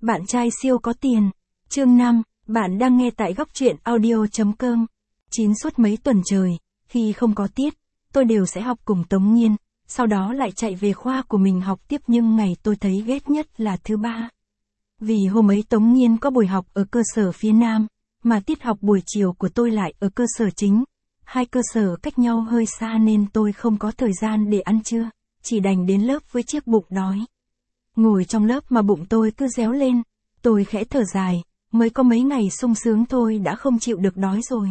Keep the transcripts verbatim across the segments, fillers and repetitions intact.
Bạn trai siêu có tiền. Chương năm, bạn đang nghe tại góc truyện audio chấm com. Chín suốt mấy tuần trời, khi không có tiết, tôi đều sẽ học cùng Tống Nhiên, sau đó lại chạy về khoa của mình học tiếp, nhưng ngày tôi thấy ghét nhất là thứ ba. Vì hôm ấy Tống Nhiên có buổi học ở cơ sở phía Nam, mà tiết học buổi chiều của tôi lại ở cơ sở chính. Hai cơ sở cách nhau hơi xa nên tôi không có thời gian để ăn trưa, chỉ đành đến lớp với chiếc bụng đói. Ngồi trong lớp mà bụng tôi cứ réo lên, tôi khẽ thở dài, mới có mấy ngày sung sướng thôi đã không chịu được đói rồi.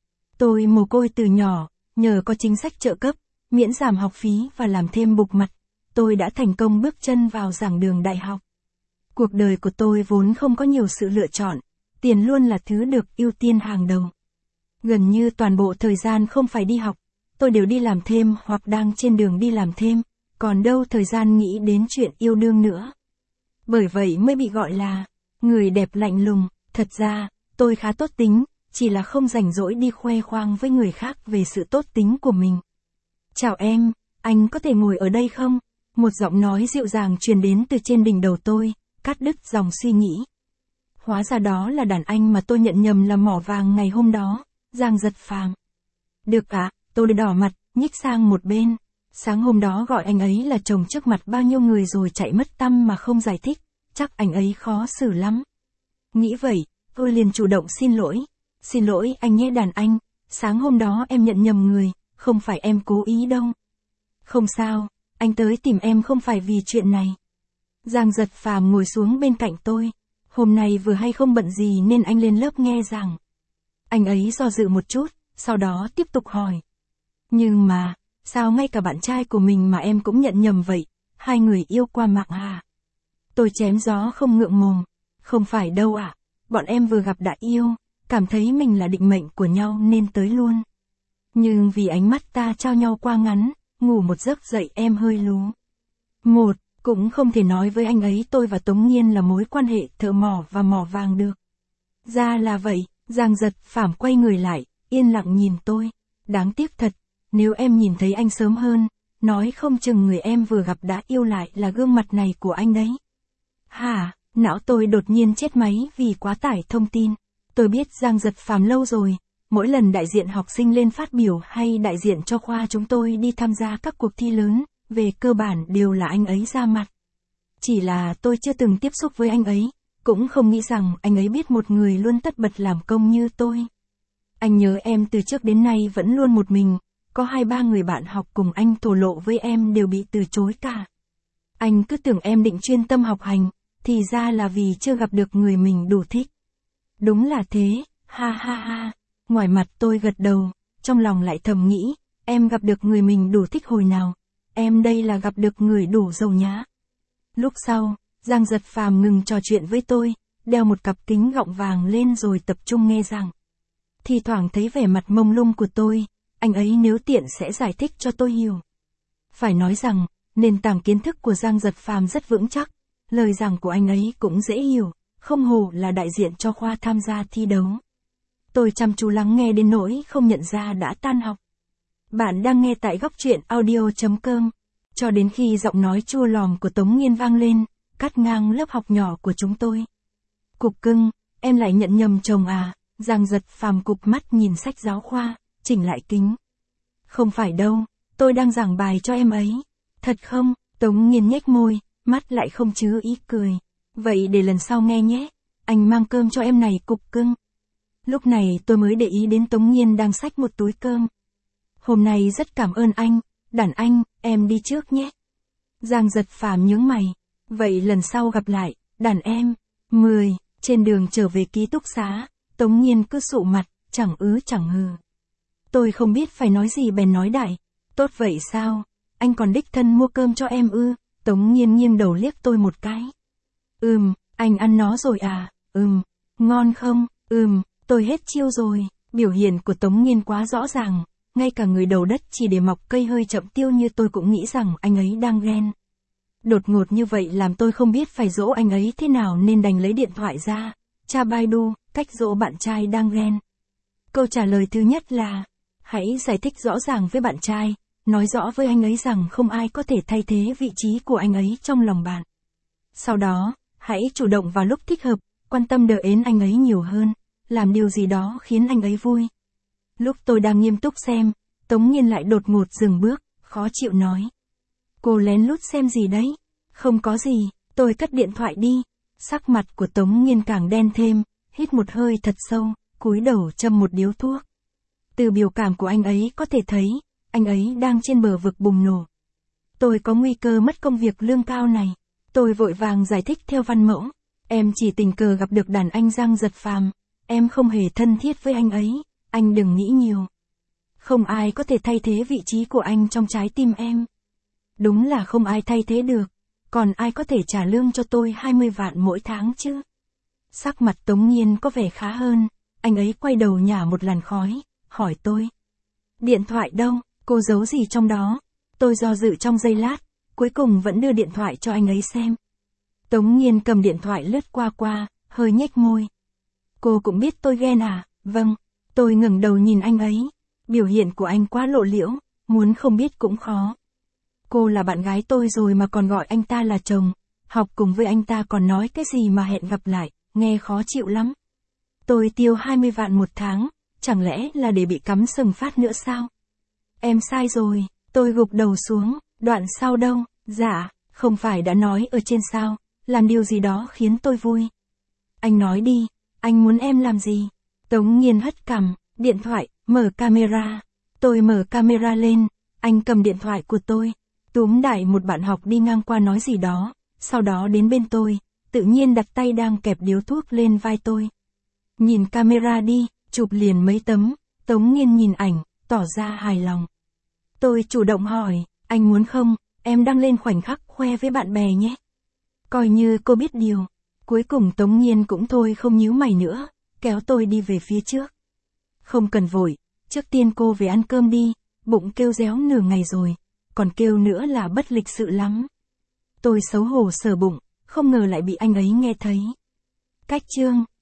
Tôi mồ côi từ nhỏ, nhờ có chính sách trợ cấp, miễn giảm học phí và làm thêm bục mặt, tôi đã thành công bước chân vào giảng đường đại học. Cuộc đời của tôi vốn không có nhiều sự lựa chọn, tiền luôn là thứ được ưu tiên hàng đầu. Gần như toàn bộ thời gian không phải đi học, tôi đều đi làm thêm hoặc đang trên đường đi làm thêm, còn đâu thời gian nghĩ đến chuyện yêu đương nữa. Bởi vậy mới bị gọi là người đẹp lạnh lùng. Thật ra, tôi khá tốt tính, chỉ là không rảnh rỗi đi khoe khoang với người khác về sự tốt tính của mình. Chào em, anh có thể ngồi ở đây không? Một giọng nói dịu dàng truyền đến từ trên đỉnh đầu tôi, cắt đứt dòng suy nghĩ. Hóa ra đó là đàn anh mà tôi nhận nhầm là mỏ vàng ngày hôm đó, Giang Giật Phàm. Được ạ, à, tôi đỏ mặt, nhích sang một bên. Sáng hôm đó gọi anh ấy là chồng trước mặt bao nhiêu người rồi chạy mất tăm mà không giải thích, chắc anh ấy khó xử lắm. Nghĩ vậy, tôi liền chủ động xin lỗi. Xin lỗi anh nhé đàn anh, sáng hôm đó em nhận nhầm người, không phải em cố ý đâu. Không sao, anh tới tìm em không phải vì chuyện này. Giang Giật Phàm ngồi xuống bên cạnh tôi. Hôm nay vừa hay không bận gì nên anh lên lớp nghe giảng. Anh ấy do dự một chút, sau đó tiếp tục hỏi. Nhưng mà, sao ngay cả bạn trai của mình mà em cũng nhận nhầm vậy, hai người yêu qua mạng à? Tôi chém gió không ngượng mồm. Không phải đâu ạ, à, bọn em vừa gặp đã yêu, cảm thấy mình là định mệnh của nhau nên tới luôn. Nhưng vì ánh mắt ta trao nhau qua ngắn, ngủ một giấc dậy em hơi lú. Một, cũng không thể nói với anh ấy tôi và Tống Nhiên là mối quan hệ thợ mỏ và mỏ vàng được. Ra là vậy, Giang Giật Phàm quay người lại, yên lặng nhìn tôi. Đáng tiếc thật, nếu em nhìn thấy anh sớm hơn, nói không chừng người em vừa gặp đã yêu lại là gương mặt này của anh đấy. Hả? Não tôi đột nhiên chết máy vì quá tải thông tin. Tôi biết Giang Giật Phàm lâu rồi, mỗi lần đại diện học sinh lên phát biểu hay đại diện cho khoa chúng tôi đi tham gia các cuộc thi lớn, về cơ bản đều là anh ấy ra mặt. Chỉ là tôi chưa từng tiếp xúc với anh ấy, cũng không nghĩ rằng anh ấy biết một người luôn tất bật làm công như tôi. Anh nhớ em từ trước đến nay vẫn luôn một mình, có hai ba người bạn học cùng anh thổ lộ với em đều bị từ chối cả. Anh cứ tưởng em định chuyên tâm học hành, thì ra là vì chưa gặp được người mình đủ thích. Đúng là thế, ha ha ha. Ngoài mặt tôi gật đầu, trong lòng lại thầm nghĩ, em gặp được người mình đủ thích hồi nào, em đây là gặp được người đủ giàu nhá. Lúc sau, Giang Giật Phàm ngừng trò chuyện với tôi, đeo một cặp kính gọng vàng lên rồi tập trung nghe giảng. Thì thoảng thấy vẻ mặt mông lung của tôi, anh ấy nếu tiện sẽ giải thích cho tôi hiểu. Phải nói rằng, nền tảng kiến thức của Giang Giật Phàm rất vững chắc, lời giảng của anh ấy cũng dễ hiểu, không hổ là đại diện cho khoa tham gia thi đấu. Tôi chăm chú lắng nghe đến nỗi không nhận ra đã tan học. Bạn đang nghe tại góc truyện audio chấm com. Cho đến khi giọng nói chua lòm của Tống Nhiên vang lên, cắt ngang lớp học nhỏ của chúng tôi. Cục cưng, em lại nhận nhầm chồng à? Giang Giật Phàm cụp mắt nhìn sách giáo khoa, chỉnh lại kính. Không phải đâu, tôi đang giảng bài cho em ấy. Thật không? Tống Nhiên nhếch môi, mắt lại không chứa ý cười. Vậy để lần sau nghe nhé, anh mang cơm cho em này cục cưng. Lúc này tôi mới để ý đến Tống Nhiên đang xách một túi cơm. Hôm nay rất cảm ơn anh, đàn anh, em đi trước nhé. Giang Giật Phàm nhướng mày. Vậy lần sau gặp lại, đàn em. Mười, trên đường trở về ký túc xá, Tống Nhiên cứ sụ mặt, chẳng ứ chẳng hừ. Tôi không biết phải nói gì bèn nói đại. Tốt vậy sao, anh còn đích thân mua cơm cho em ư? Tống Nhiên nghiêng đầu liếc tôi một cái. Ừm, anh ăn nó rồi à? Ừm, ngon không? Ừm, tôi hết chiêu rồi. Biểu hiện của Tống Nhiên quá rõ ràng, ngay cả người đầu đất chỉ để mọc cây hơi chậm tiêu như tôi cũng nghĩ rằng anh ấy đang ghen. Đột ngột như vậy làm tôi không biết phải dỗ anh ấy thế nào nên đành lấy điện thoại ra, tra Baidu, cách dỗ bạn trai đang ghen. Câu trả lời thứ nhất là, hãy giải thích rõ ràng với bạn trai, nói rõ với anh ấy rằng không ai có thể thay thế vị trí của anh ấy trong lòng bạn. Sau đó, Hãy chủ động vào lúc thích hợp, quan tâm đỡ ến anh ấy nhiều hơn, làm điều gì đó khiến anh ấy vui. Lúc tôi đang nghiêm túc xem, Tống Nghiên lại đột ngột dừng bước, khó chịu nói. Cô lén lút xem gì đấy? Không có gì, tôi cất điện thoại đi. Sắc mặt của Tống Nghiên càng đen thêm, hít một hơi thật sâu, cúi đầu châm một điếu thuốc. Từ biểu cảm của anh ấy có thể thấy, anh ấy đang trên bờ vực bùng nổ. Tôi có nguy cơ mất công việc lương cao này. Tôi vội vàng giải thích theo văn mẫu. Em chỉ tình cờ gặp được đàn anh Giang Giật Phàm. Em không hề thân thiết với anh ấy, anh đừng nghĩ nhiều. Không ai có thể thay thế vị trí của anh trong trái tim em. Đúng là không ai thay thế được. Còn ai có thể trả lương cho tôi hai mươi vạn mỗi tháng chứ? Sắc mặt Tống Nghiên có vẻ khá hơn. Anh ấy quay đầu nhả một làn khói, hỏi tôi. Điện thoại đâu, cô giấu gì trong đó? Tôi do dự trong giây lát, cuối cùng vẫn đưa điện thoại cho anh ấy xem. Tống Nghiên cầm điện thoại lướt qua qua, hơi nhếch môi. Cô cũng biết tôi ghen à? Vâng. Tôi ngẩng đầu nhìn anh ấy. Biểu hiện của anh quá lộ liễu, muốn không biết cũng khó. Cô là bạn gái tôi rồi mà còn gọi anh ta là chồng. Học cùng với anh ta còn nói cái gì mà hẹn gặp lại, nghe khó chịu lắm. Tôi tiêu hai mươi vạn một tháng, chẳng lẽ là để bị cắm sừng phát nữa sao? Em sai rồi, tôi gục đầu xuống, đoạn sau đâu? Dạ, không phải đã nói ở trên sao, làm điều gì đó khiến tôi vui. Anh nói đi, anh muốn em làm gì? Tống Nghiên hất cằm, điện thoại, mở camera. Tôi mở camera lên, anh cầm điện thoại của tôi, túm đại một bạn học đi ngang qua nói gì đó, sau đó đến bên tôi, tự nhiên đặt tay đang kẹp điếu thuốc lên vai tôi. Nhìn camera đi, chụp liền mấy tấm. Tống Nghiên nhìn ảnh, tỏ ra hài lòng. Tôi chủ động hỏi, anh muốn không, em đăng lên khoảnh khắc khoe với bạn bè nhé. Coi như cô biết điều. Cuối cùng Tống Nghiên cũng thôi không nhíu mày nữa, kéo tôi đi về phía trước. Không cần vội, trước tiên cô về ăn cơm đi, bụng kêu réo nửa ngày rồi, còn kêu nữa là bất lịch sự lắm. Tôi xấu hổ sờ bụng, không ngờ lại bị anh ấy nghe thấy. Cách chương